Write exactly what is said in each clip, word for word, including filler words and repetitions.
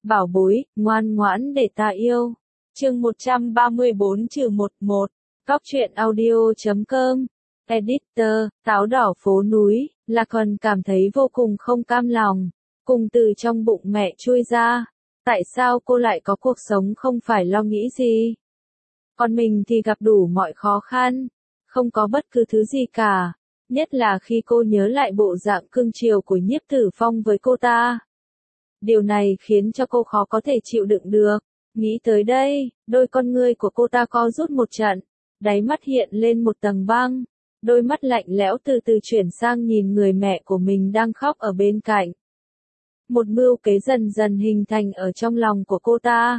bảo bối, ngoan ngoãn để ta yêu. Chương một trăm ba mươi bốn trừ một một, Cóc truyện audio chấm com, Editor, Táo đỏ phố núi, là còn cảm thấy vô cùng không cam lòng, cùng từ trong bụng mẹ chui ra. Tại sao cô lại có cuộc sống không phải lo nghĩ gì? Còn mình thì gặp đủ mọi khó khăn, không có bất cứ thứ gì cả. Nhất là khi cô nhớ lại bộ dạng cưng chiều của Nhiếp Tử Phong với cô ta. Điều này khiến cho cô khó có thể chịu đựng được. Nghĩ tới đây, đôi con ngươi của cô ta co rút một trận, đáy mắt hiện lên một tầng băng, đôi mắt lạnh lẽo từ từ chuyển sang nhìn người mẹ của mình đang khóc ở bên cạnh. Một mưu kế dần dần hình thành ở trong lòng của cô ta.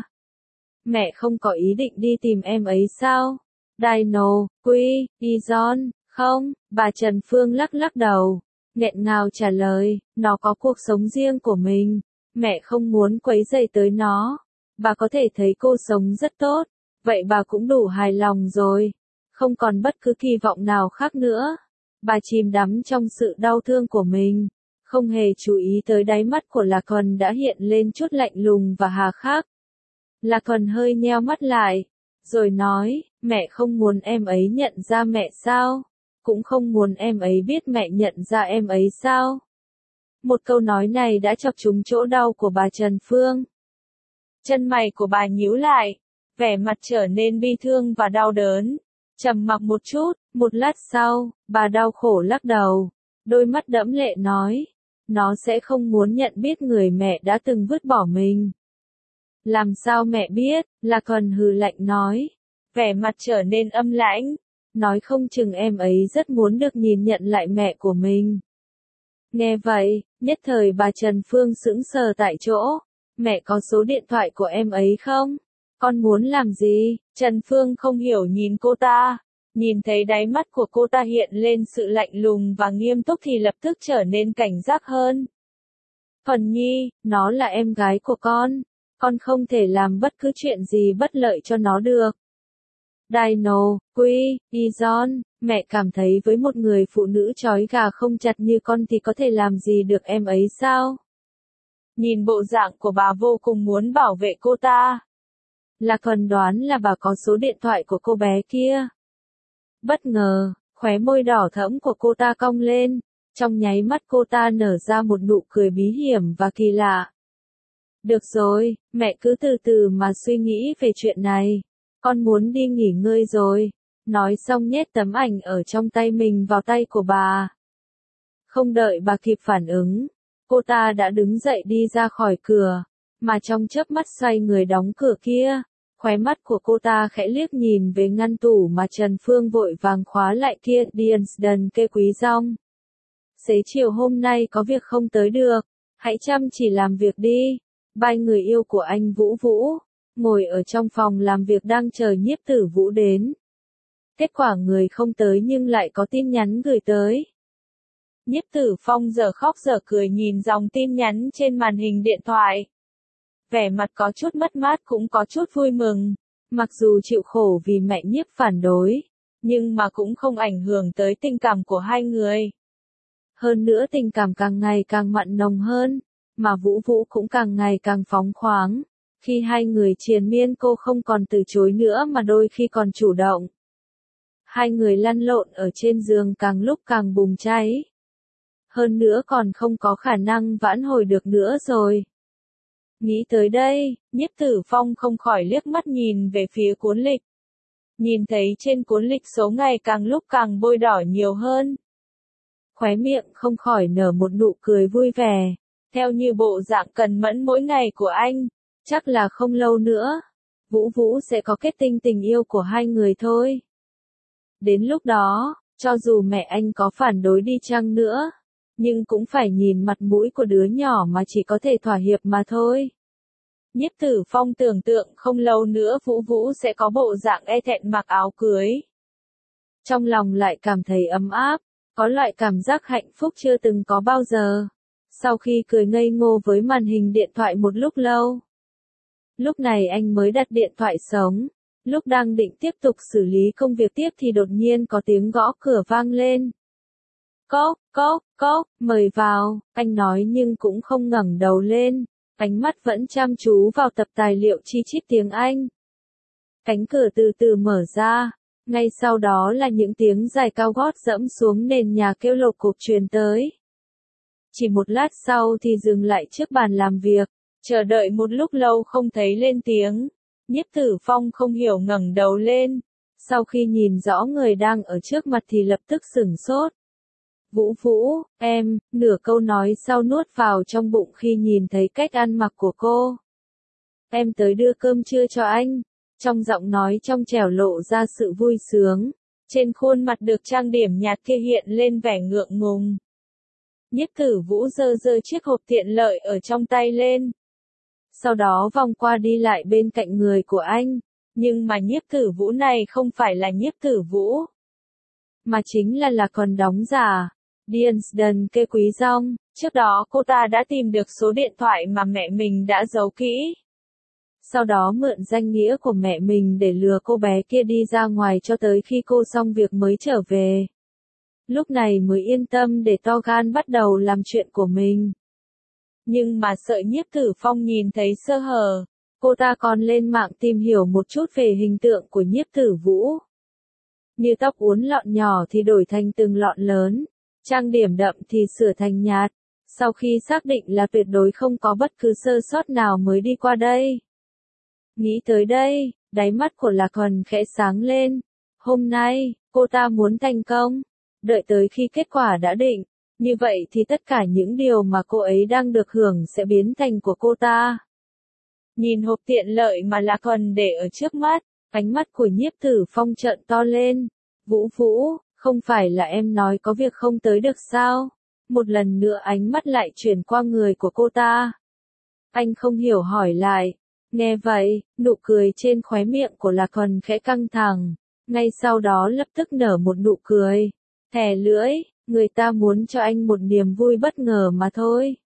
Mẹ không có ý định đi tìm em ấy sao? Dino, Quy, Izon, không, bà Trần Phương lắc lắc đầu, nghẹn ngào trả lời, nó có cuộc sống riêng của mình, mẹ không muốn quấy rầy tới nó. Bà có thể thấy cô sống rất tốt, vậy bà cũng đủ hài lòng rồi, không còn bất cứ kỳ vọng nào khác nữa. Bà chìm đắm trong sự đau thương của mình, không hề chú ý tới đáy mắt của Lạc Thuần đã hiện lên chút lạnh lùng và hà khắc. Lạc Thuần hơi nheo mắt lại, rồi nói, mẹ không muốn em ấy nhận ra mẹ sao? Cũng không muốn em ấy biết mẹ nhận ra em ấy sao? Một câu nói này đã chọc trúng chỗ đau của bà Trần Phương. Chân mày của bà nhíu lại, vẻ mặt trở nên bi thương và đau đớn. Trầm mặc một chút, một lát sau, bà đau khổ lắc đầu, đôi mắt đẫm lệ nói, nó sẽ không muốn nhận biết người mẹ đã từng vứt bỏ mình. Làm sao mẹ biết? Lạc Thuần hừ lạnh nói, vẻ mặt trở nên âm lãnh, nói không chừng em ấy rất muốn được nhìn nhận lại mẹ của mình. Nghe vậy, nhất thời bà Trần Phương sững sờ tại chỗ. Mẹ có số điện thoại của em ấy không? Con muốn làm gì? Trần Phương không hiểu nhìn cô ta. Nhìn thấy đáy mắt của cô ta hiện lên sự lạnh lùng và nghiêm túc thì lập tức trở nên cảnh giác hơn. Thuần Nhi, nó là em gái của con. Con không thể làm bất cứ chuyện gì bất lợi cho nó được. Dino, Quy, Izon, mẹ cảm thấy với một người phụ nữ trói gà không chặt như con thì có thể làm gì được em ấy sao? Nhìn bộ dạng của bà vô cùng muốn bảo vệ cô ta. Lạc Thuần đoán là bà có số điện thoại của cô bé kia. Bất ngờ, khóe môi đỏ thẫm của cô ta cong lên, trong nháy mắt cô ta nở ra một nụ cười bí hiểm và kỳ lạ. Được rồi, mẹ cứ từ từ mà suy nghĩ về chuyện này. Con muốn đi nghỉ ngơi rồi. Nói xong nhét tấm ảnh ở trong tay mình vào tay của bà. Không đợi bà kịp phản ứng, cô ta đã đứng dậy đi ra khỏi cửa, mà trong chớp mắt xoay người đóng cửa kia, khóe mắt của cô ta khẽ liếc nhìn về ngăn tủ mà Trần Phương vội vàng khóa lại kia. Diensden kê Quý Rong. Xế chiều hôm nay có việc không tới được, hãy chăm chỉ làm việc đi. Ba người yêu của anh Vũ Vũ, ngồi ở trong phòng làm việc đang chờ Nhiếp Tử Vũ đến. Kết quả người không tới nhưng lại có tin nhắn gửi tới. Nhiếp Tử Phong giờ khóc giờ cười nhìn dòng tin nhắn trên màn hình điện thoại. Vẻ mặt có chút mất mát cũng có chút vui mừng. Mặc dù chịu khổ vì mẹ Nhiếp phản đối, nhưng mà cũng không ảnh hưởng tới tình cảm của hai người. Hơn nữa tình cảm càng ngày càng mặn nồng hơn, mà Vũ Vũ cũng càng ngày càng phóng khoáng. Khi hai người triền miên cô không còn từ chối nữa mà đôi khi còn chủ động. Hai người lăn lộn ở trên giường càng lúc càng bùng cháy. Hơn nữa còn không có khả năng vãn hồi được nữa rồi. Nghĩ tới đây, Nhiếp Tử Phong không khỏi liếc mắt nhìn về phía cuốn lịch. Nhìn thấy trên cuốn lịch số ngày càng lúc càng bôi đỏ nhiều hơn. Khóe miệng không khỏi nở một nụ cười vui vẻ. Theo như bộ dạng cần mẫn mỗi ngày của anh, chắc là không lâu nữa, Vũ Vũ sẽ có kết tinh tình yêu của hai người thôi. Đến lúc đó, cho dù mẹ anh có phản đối đi chăng nữa, nhưng cũng phải nhìn mặt mũi của đứa nhỏ mà chỉ có thể thỏa hiệp mà thôi. Nhiếp Tử Phong tưởng tượng không lâu nữa Vũ Vũ sẽ có bộ dạng e thẹn mặc áo cưới. Trong lòng lại cảm thấy ấm áp, có loại cảm giác hạnh phúc chưa từng có bao giờ. Sau khi cười ngây ngô với màn hình điện thoại một lúc lâu, lúc này anh mới đặt điện thoại sống. Lúc đang định tiếp tục xử lý công việc tiếp thì đột nhiên có tiếng gõ cửa vang lên. Cốc, cốc, cốc, mời vào, anh nói nhưng cũng không ngẩng đầu lên. ánh mắt vẫn chăm chú vào tập tài liệu chi chít tiếng Anh. Cánh cửa từ từ mở ra, ngay sau đó là những tiếng giày cao gót dẫm xuống nền nhà kêu lộc cộc truyền tới. Chỉ một lát sau thì dừng lại trước bàn làm việc, chờ đợi một lúc lâu không thấy lên tiếng. Nhiếp Tử Phong không hiểu ngẩng đầu lên, sau khi nhìn rõ người đang ở trước mặt thì lập tức sửng sốt. Vũ Vũ, em, nửa câu nói sau nuốt vào trong bụng khi nhìn thấy cách ăn mặc của cô. Em tới đưa cơm trưa cho anh. Trong giọng nói trong trẻo lộ ra sự vui sướng, trên khuôn mặt được trang điểm nhạt kia hiện lên vẻ ngượng ngùng. Nhiếp Tử Vũ giơ giơ chiếc hộp tiện lợi ở trong tay lên. Sau đó vòng qua đi lại bên cạnh người của anh, nhưng mà Nhiếp Tử Vũ này không phải là Nhiếp Tử Vũ, mà chính là là còn đóng giả. Diensden kê Quý Dong, trước đó cô ta đã tìm được số điện thoại mà mẹ mình đã giấu kỹ. Sau đó mượn danh nghĩa của mẹ mình để lừa cô bé kia đi ra ngoài cho tới khi cô xong việc mới trở về. Lúc này mới yên tâm để to gan bắt đầu làm chuyện của mình. Nhưng mà sợ Nhiếp Tử Phong nhìn thấy sơ hở, cô ta còn lên mạng tìm hiểu một chút về hình tượng của Nhiếp Tử Vũ. Như tóc uốn lọn nhỏ thì đổi thành từng lọn lớn, trang điểm đậm thì sửa thành nhạt, sau khi xác định là tuyệt đối không có bất cứ sơ sót nào mới đi qua đây. Nghĩ tới đây, đáy mắt của Lạc Hần khẽ sáng lên. Hôm nay, cô ta muốn thành công. Đợi tới khi kết quả đã định. Như vậy thì tất cả những điều mà cô ấy đang được hưởng sẽ biến thành của cô ta. Nhìn hộp tiện lợi mà Lạc Hần để ở trước mắt, ánh mắt của Nhiếp Tử Phong trợn to lên. Vũ Vũ, không phải là em nói có việc không tới được sao? Một lần nữa ánh mắt lại chuyển qua người của cô ta. Anh không hiểu hỏi lại. Nghe vậy, nụ cười trên khóe miệng của Lạc Hần khẽ căng thẳng, ngay sau đó lập tức nở một nụ cười. Thè lưỡi, người ta muốn cho anh một niềm vui bất ngờ mà thôi.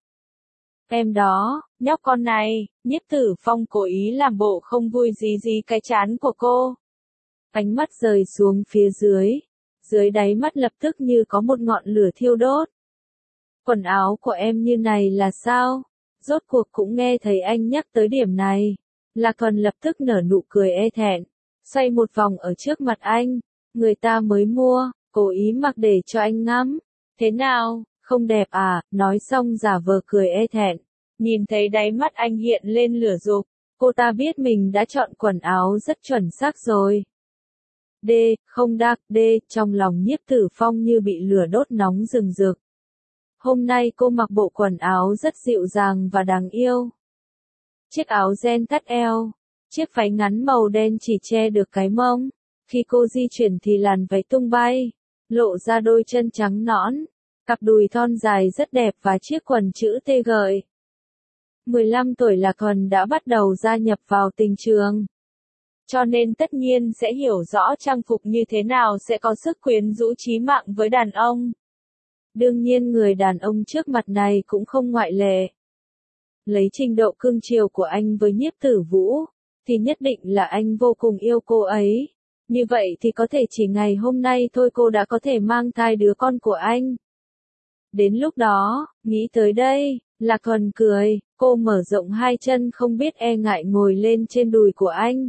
Em đó, nhóc con này, Nhiếp Tử Phong cố ý làm bộ không vui gì gì cái trán của cô. Ánh mắt rời xuống phía dưới, dưới đáy mắt lập tức như có một ngọn lửa thiêu đốt. Quần áo của em như này là sao? Rốt cuộc cũng nghe thấy anh nhắc tới điểm này. Lạc Hần lập tức nở nụ cười e thẹn, xoay một vòng ở trước mặt anh. Người ta mới mua, cố ý mặc để cho anh ngắm. Thế nào, không đẹp à? Nói xong giả vờ cười e thẹn. Nhìn thấy đáy mắt anh hiện lên lửa dục, cô ta biết mình đã chọn quần áo rất chuẩn xác rồi. D, không đắc, D, trong lòng Nhiếp Tử Phong như bị lửa đốt nóng rừng rực. Hôm nay cô mặc bộ quần áo rất dịu dàng và đáng yêu. Chiếc áo ren thắt eo, chiếc váy ngắn màu đen chỉ che được cái mông. Khi cô di chuyển thì làn váy tung bay, lộ ra đôi chân trắng nõn, cặp đùi thon dài rất đẹp và chiếc quần chữ T gợi. mười lăm tuổi Lạc Hần đã bắt đầu gia nhập vào tình trường. Cho nên tất nhiên sẽ hiểu rõ trang phục như thế nào sẽ có sức quyến rũ chí mạng với đàn ông. Đương nhiên người đàn ông trước mặt này cũng không ngoại lệ. Lấy trình độ cương chiều của anh với Nhiếp Tử Vũ, thì nhất định là anh vô cùng yêu cô ấy. Như vậy thì có thể chỉ ngày hôm nay thôi cô đã có thể mang thai đứa con của anh. Đến lúc đó, nghĩ tới đây, Lạc Hần cười, cô mở rộng hai chân không biết e ngại ngồi lên trên đùi của anh.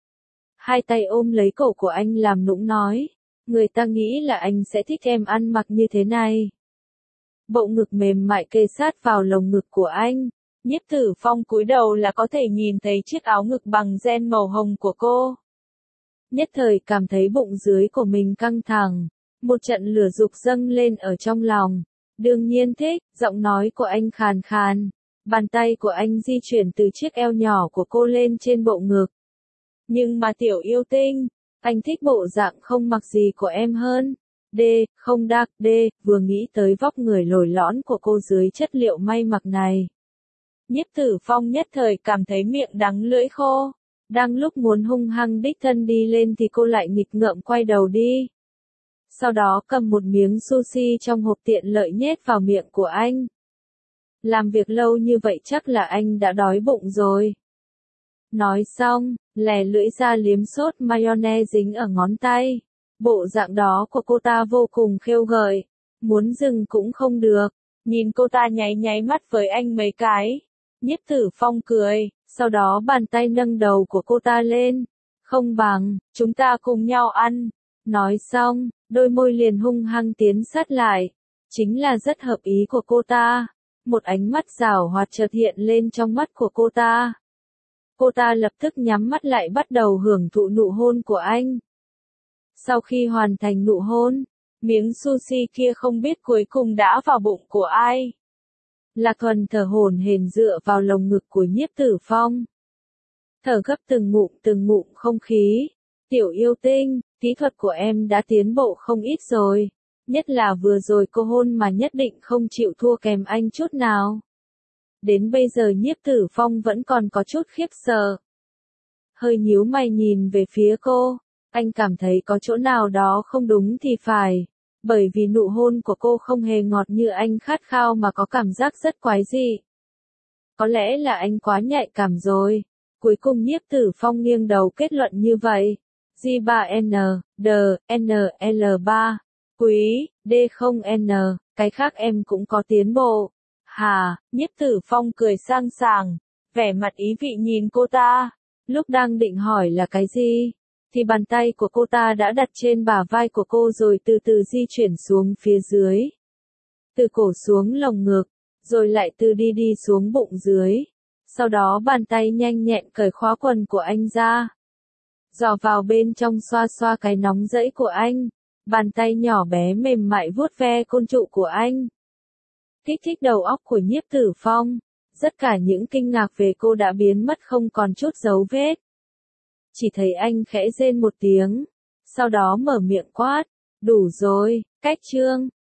Hai tay ôm lấy cổ của anh làm nũng nói, người ta nghĩ là anh sẽ thích em ăn mặc như thế này. Bộ ngực mềm mại kề sát vào lồng ngực của anh. Nhiếp Tử Phong cúi đầu là có thể nhìn thấy chiếc áo ngực bằng ren màu hồng của cô. Nhất thời cảm thấy bụng dưới của mình căng thẳng, một trận lửa dục dâng lên ở trong lòng. Đương nhiên thích, giọng nói của anh khàn khàn. Bàn tay của anh di chuyển từ chiếc eo nhỏ của cô lên trên bộ ngực. Nhưng mà tiểu yêu tinh, anh thích bộ dạng không mặc gì của em hơn. D, không đắc, D, vừa nghĩ tới vóc người lồi lõn của cô dưới chất liệu may mặc này. Nhiếp Tử Phong nhất thời cảm thấy miệng đắng lưỡi khô. Đang lúc muốn hung hăng đích thân đi lên thì cô lại nghịch ngợm quay đầu đi. Sau đó cầm một miếng sushi trong hộp tiện lợi nhét vào miệng của anh. Làm việc lâu như vậy chắc là anh đã đói bụng rồi. Nói xong, lè lưỡi ra liếm sốt mayonnaise dính ở ngón tay. Bộ dạng đó của cô ta vô cùng khêu gợi. Muốn dừng cũng không được. Nhìn cô ta nháy nháy mắt với anh mấy cái. Nhiếp Tử Phong cười, sau đó bàn tay nâng đầu của cô ta lên. Không bằng, chúng ta cùng nhau ăn. Nói xong, đôi môi liền hung hăng tiến sát lại. Chính là rất hợp ý của cô ta. Một ánh mắt giảo hoạt chợt hiện lên trong mắt của cô ta. Cô ta lập tức nhắm mắt lại bắt đầu hưởng thụ nụ hôn của anh. Sau khi hoàn thành nụ hôn, miếng sushi kia không biết cuối cùng đã vào bụng của ai. Lạc Thuần thở hổn hển dựa vào lồng ngực của Nhiếp Tử Phong. Thở gấp từng ngụm từng ngụm không khí. Tiểu yêu tinh, kỹ thuật của em đã tiến bộ không ít rồi. Nhất là vừa rồi cô hôn mà nhất định không chịu thua kèm anh chút nào. Đến bây giờ Nhiếp Tử Phong vẫn còn có chút khiếp sợ. Hơi nhíu mày nhìn về phía cô, anh cảm thấy có chỗ nào đó không đúng thì phải. Bởi vì nụ hôn của cô không hề ngọt như anh khát khao mà có cảm giác rất quái dị. Có lẽ là anh quá nhạy cảm rồi. Cuối cùng Nhiếp Tử Phong nghiêng đầu kết luận như vậy. G ba N, D, N L ba, quý, D không N, cái khác em cũng có tiến bộ. Hà, Nhiếp Tử Phong cười sang sảng, vẻ mặt ý vị nhìn cô ta. Lúc đang định hỏi là cái gì, thì bàn tay của cô ta đã đặt trên bả vai của cô rồi từ từ di chuyển xuống phía dưới. Từ cổ xuống lồng ngực, rồi lại từ đi đi xuống bụng dưới. Sau đó bàn tay nhanh nhẹn cởi khóa quần của anh ra. Dò vào bên trong xoa xoa cái nóng rẫy của anh. Bàn tay nhỏ bé mềm mại vuốt ve côn trụ của anh. Kích thích đầu óc của Nhiếp Tử Phong. Tất cả những kinh ngạc về cô đã biến mất không còn chút dấu vết. Chỉ thấy anh khẽ rên một tiếng. Sau đó mở miệng quát. Đủ rồi, cách chương.